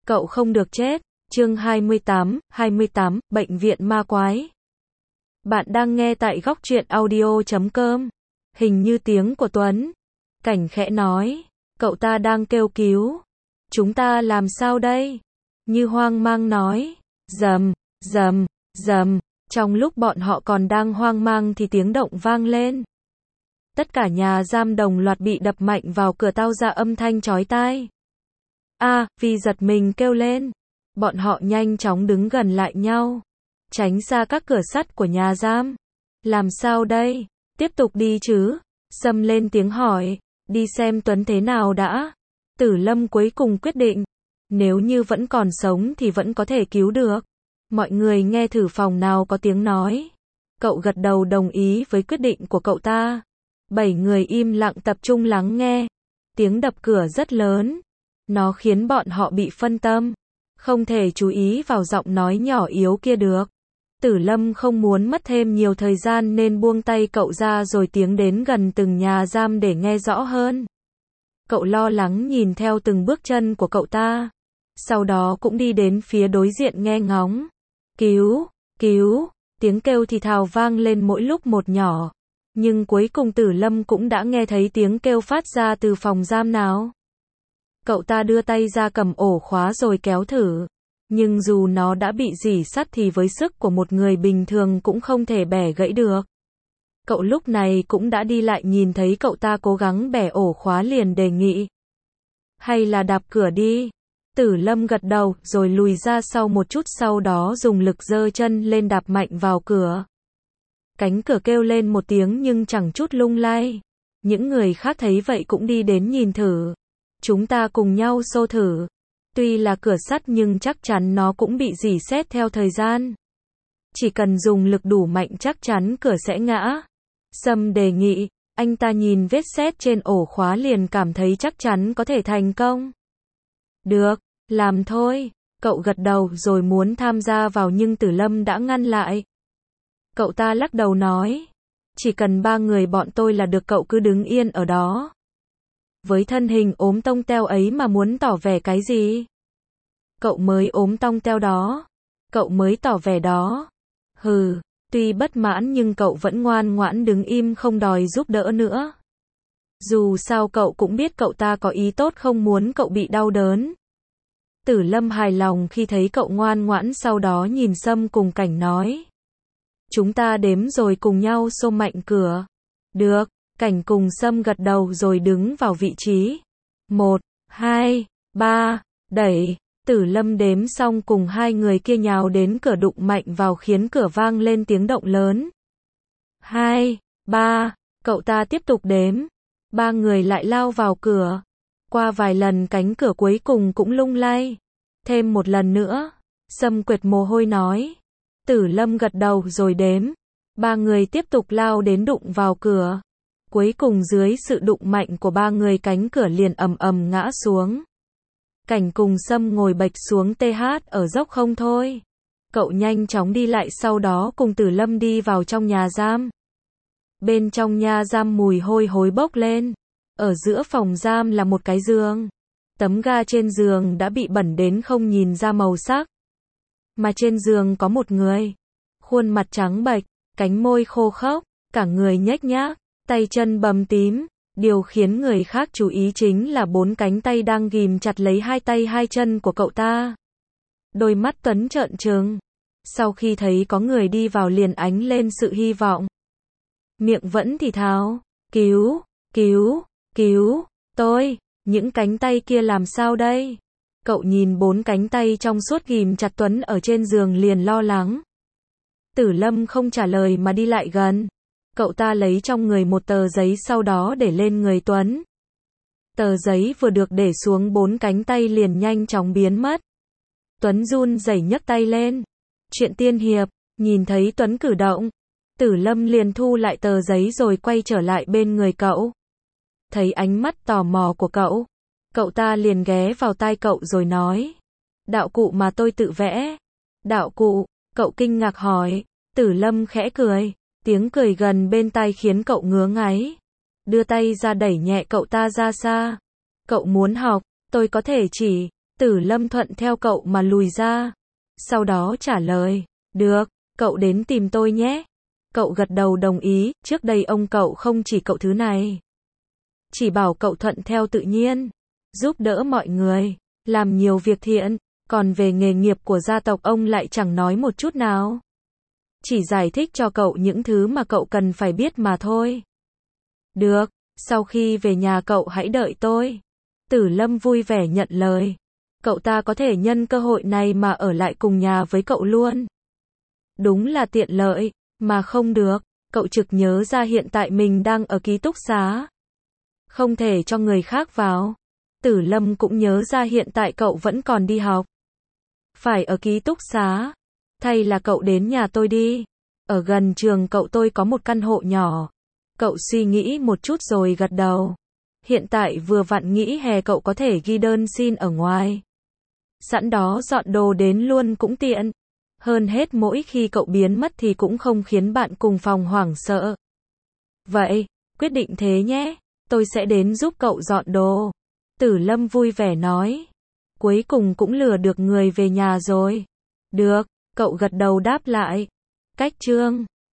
Cậu không được chết. Chương 28, Bệnh viện ma quái. Bạn đang nghe tại góc truyện audio.com. Hình như tiếng của Tuấn. Cảnh khẽ nói. Cậu ta đang kêu cứu. Chúng ta làm sao đây? Như hoang mang nói. Rầm, rầm, rầm. Trong lúc bọn họ còn đang hoang mang thì tiếng động vang lên. Tất cả nhà giam đồng loạt bị đập mạnh vào cửa tao ra âm thanh chói tai. Vi giật mình kêu lên. Bọn họ nhanh chóng đứng gần lại nhau. Tránh xa các cửa sắt của nhà giam. Làm sao đây? Tiếp tục đi chứ? Sâm lên tiếng hỏi. Đi xem Tuấn thế nào đã. Tử Lâm cuối cùng quyết định. Nếu như vẫn còn sống thì vẫn có thể cứu được. Mọi người nghe thử phòng nào có tiếng nói. Cậu gật đầu đồng ý với quyết định của cậu ta. 7 người im lặng tập trung lắng nghe. Tiếng đập cửa rất lớn. Nó khiến bọn họ bị phân tâm. Không thể chú ý vào giọng nói nhỏ yếu kia được. Tử Lâm không muốn mất thêm nhiều thời gian nên buông tay cậu ra rồi tiến đến gần từng nhà giam để nghe rõ hơn. Cậu lo lắng nhìn theo từng bước chân của cậu ta. Sau đó cũng đi đến phía đối diện nghe ngóng. Cứu, cứu, tiếng kêu thì thào vang lên mỗi lúc một nhỏ. Nhưng cuối cùng Tử Lâm cũng đã nghe thấy tiếng kêu phát ra từ phòng giam nào. Cậu ta đưa tay ra cầm ổ khóa rồi kéo thử. Nhưng dù nó đã bị rỉ sắt thì với sức của một người bình thường cũng không thể bẻ gãy được. Cậu lúc này cũng đã đi lại nhìn thấy cậu ta cố gắng bẻ ổ khóa liền đề nghị. Hay là đạp cửa đi. Tử Lâm gật đầu rồi lùi ra sau một chút, sau đó dùng lực giơ chân lên đạp mạnh vào cửa. Cánh cửa kêu lên một tiếng nhưng chẳng chút lung lay. Những người khác thấy vậy cũng đi đến nhìn thử. Chúng ta cùng nhau xô thử. Tuy là cửa sắt nhưng chắc chắn nó cũng bị rỉ sét theo thời gian. Chỉ cần dùng lực đủ mạnh chắc chắn cửa sẽ ngã. Sâm đề nghị, anh ta nhìn vết sét trên ổ khóa liền cảm thấy chắc chắn có thể thành công. Được, làm thôi. Cậu gật đầu rồi muốn tham gia vào nhưng Tử Lâm đã ngăn lại. Cậu ta lắc đầu nói, chỉ cần 3 người bọn tôi là được, cậu cứ đứng yên ở đó. Với thân hình ốm tông teo ấy mà muốn tỏ vẻ cái gì? Cậu mới ốm tông teo đó. Cậu mới tỏ vẻ đó. Hừ, tuy bất mãn nhưng cậu vẫn ngoan ngoãn đứng im không đòi giúp đỡ nữa. Dù sao cậu cũng biết cậu ta có ý tốt không muốn cậu bị đau đớn. Tử Lâm hài lòng khi thấy cậu ngoan ngoãn, sau đó nhìn Sâm cùng Cảnh nói. Chúng ta đếm rồi cùng nhau xô mạnh cửa. Được. Cảnh cùng Sâm gật đầu rồi đứng vào vị trí. 1, 2, 3, đẩy. Tử Lâm đếm xong cùng 2 người kia nhào đến cửa đụng mạnh vào khiến cửa vang lên tiếng động lớn. 2, 3, cậu ta tiếp tục đếm. 3 người lại lao vào cửa. Qua vài lần cánh cửa cuối cùng cũng lung lay. Thêm một lần nữa. Sâm quệt mồ hôi nói. Tử Lâm gật đầu rồi đếm. 3 người tiếp tục lao đến đụng vào cửa. Cuối cùng dưới sự đụng mạnh của 3 người cánh cửa liền ầm ầm ngã xuống. Cảnh cùng Sâm ngồi bệt xuống TH ở dốc không thôi. Cậu nhanh chóng đi lại sau đó cùng Tử Lâm đi vào trong nhà giam. Bên trong nhà giam mùi hôi hối bốc lên. Ở giữa phòng giam là một cái giường. Tấm ga trên giường đã bị bẩn đến không nhìn ra màu sắc. Mà trên giường có một người. Khuôn mặt trắng bệch, cánh môi khô khốc, cả người nhếch nhác. Tay chân bầm tím, điều khiến người khác chú ý chính là 4 cánh tay đang ghìm chặt lấy 2 tay 2 chân của cậu ta. Đôi mắt Tuấn trợn trừng. Sau khi thấy có người đi vào liền ánh lên sự hy vọng. Miệng vẫn thì thào, cứu, cứu, cứu, tôi, những cánh tay kia làm sao đây? Cậu nhìn 4 cánh tay trong suốt ghìm chặt Tuấn ở trên giường liền lo lắng. Tử Lâm không trả lời mà đi lại gần. Cậu ta lấy trong người một tờ giấy sau đó để lên người Tuấn. Tờ giấy vừa được để xuống 4 cánh tay liền nhanh chóng biến mất. Tuấn run rẩy nhấc tay lên. Chuyện tiên hiệp, nhìn thấy Tuấn cử động. Tử Lâm liền thu lại tờ giấy rồi quay trở lại bên người cậu. Thấy ánh mắt tò mò của cậu. Cậu ta liền ghé vào tai cậu rồi nói. Đạo cụ mà tôi tự vẽ. Đạo cụ, cậu kinh ngạc hỏi. Tử Lâm khẽ cười. Tiếng cười gần bên tai khiến cậu ngứa ngáy. Đưa tay ra đẩy nhẹ cậu ta ra xa. Cậu muốn học, tôi có thể chỉ. Tử Lâm thuận theo cậu mà lùi ra. Sau đó trả lời, được, cậu đến tìm tôi nhé. Cậu gật đầu đồng ý, trước đây ông cậu không chỉ cậu thứ này. Chỉ bảo cậu thuận theo tự nhiên, giúp đỡ mọi người, làm nhiều việc thiện, còn về nghề nghiệp của gia tộc ông lại chẳng nói một chút nào. Chỉ giải thích cho cậu những thứ mà cậu cần phải biết mà thôi. Được, sau khi về nhà cậu hãy đợi tôi. Tử Lâm vui vẻ nhận lời. Cậu ta có thể nhân cơ hội này mà ở lại cùng nhà với cậu luôn. Đúng là tiện lợi, mà không được, cậu trực nhớ ra hiện tại mình đang ở ký túc xá. Không thể cho người khác vào. Tử Lâm cũng nhớ ra hiện tại cậu vẫn còn đi học. Phải ở ký túc xá. Thay là cậu đến nhà tôi đi. Ở gần trường cậu tôi có một căn hộ nhỏ. Cậu suy nghĩ một chút rồi gật đầu. Hiện tại vừa vặn nghỉ hè cậu có thể ghi đơn xin ở ngoài. Sẵn đó dọn đồ đến luôn cũng tiện. Hơn hết mỗi khi cậu biến mất thì cũng không khiến bạn cùng phòng hoảng sợ. Vậy, quyết định thế nhé. Tôi sẽ đến giúp cậu dọn đồ. Tử Lâm vui vẻ nói. Cuối cùng cũng lừa được người về nhà rồi. Được, cậu gật đầu đáp lại. Cách chương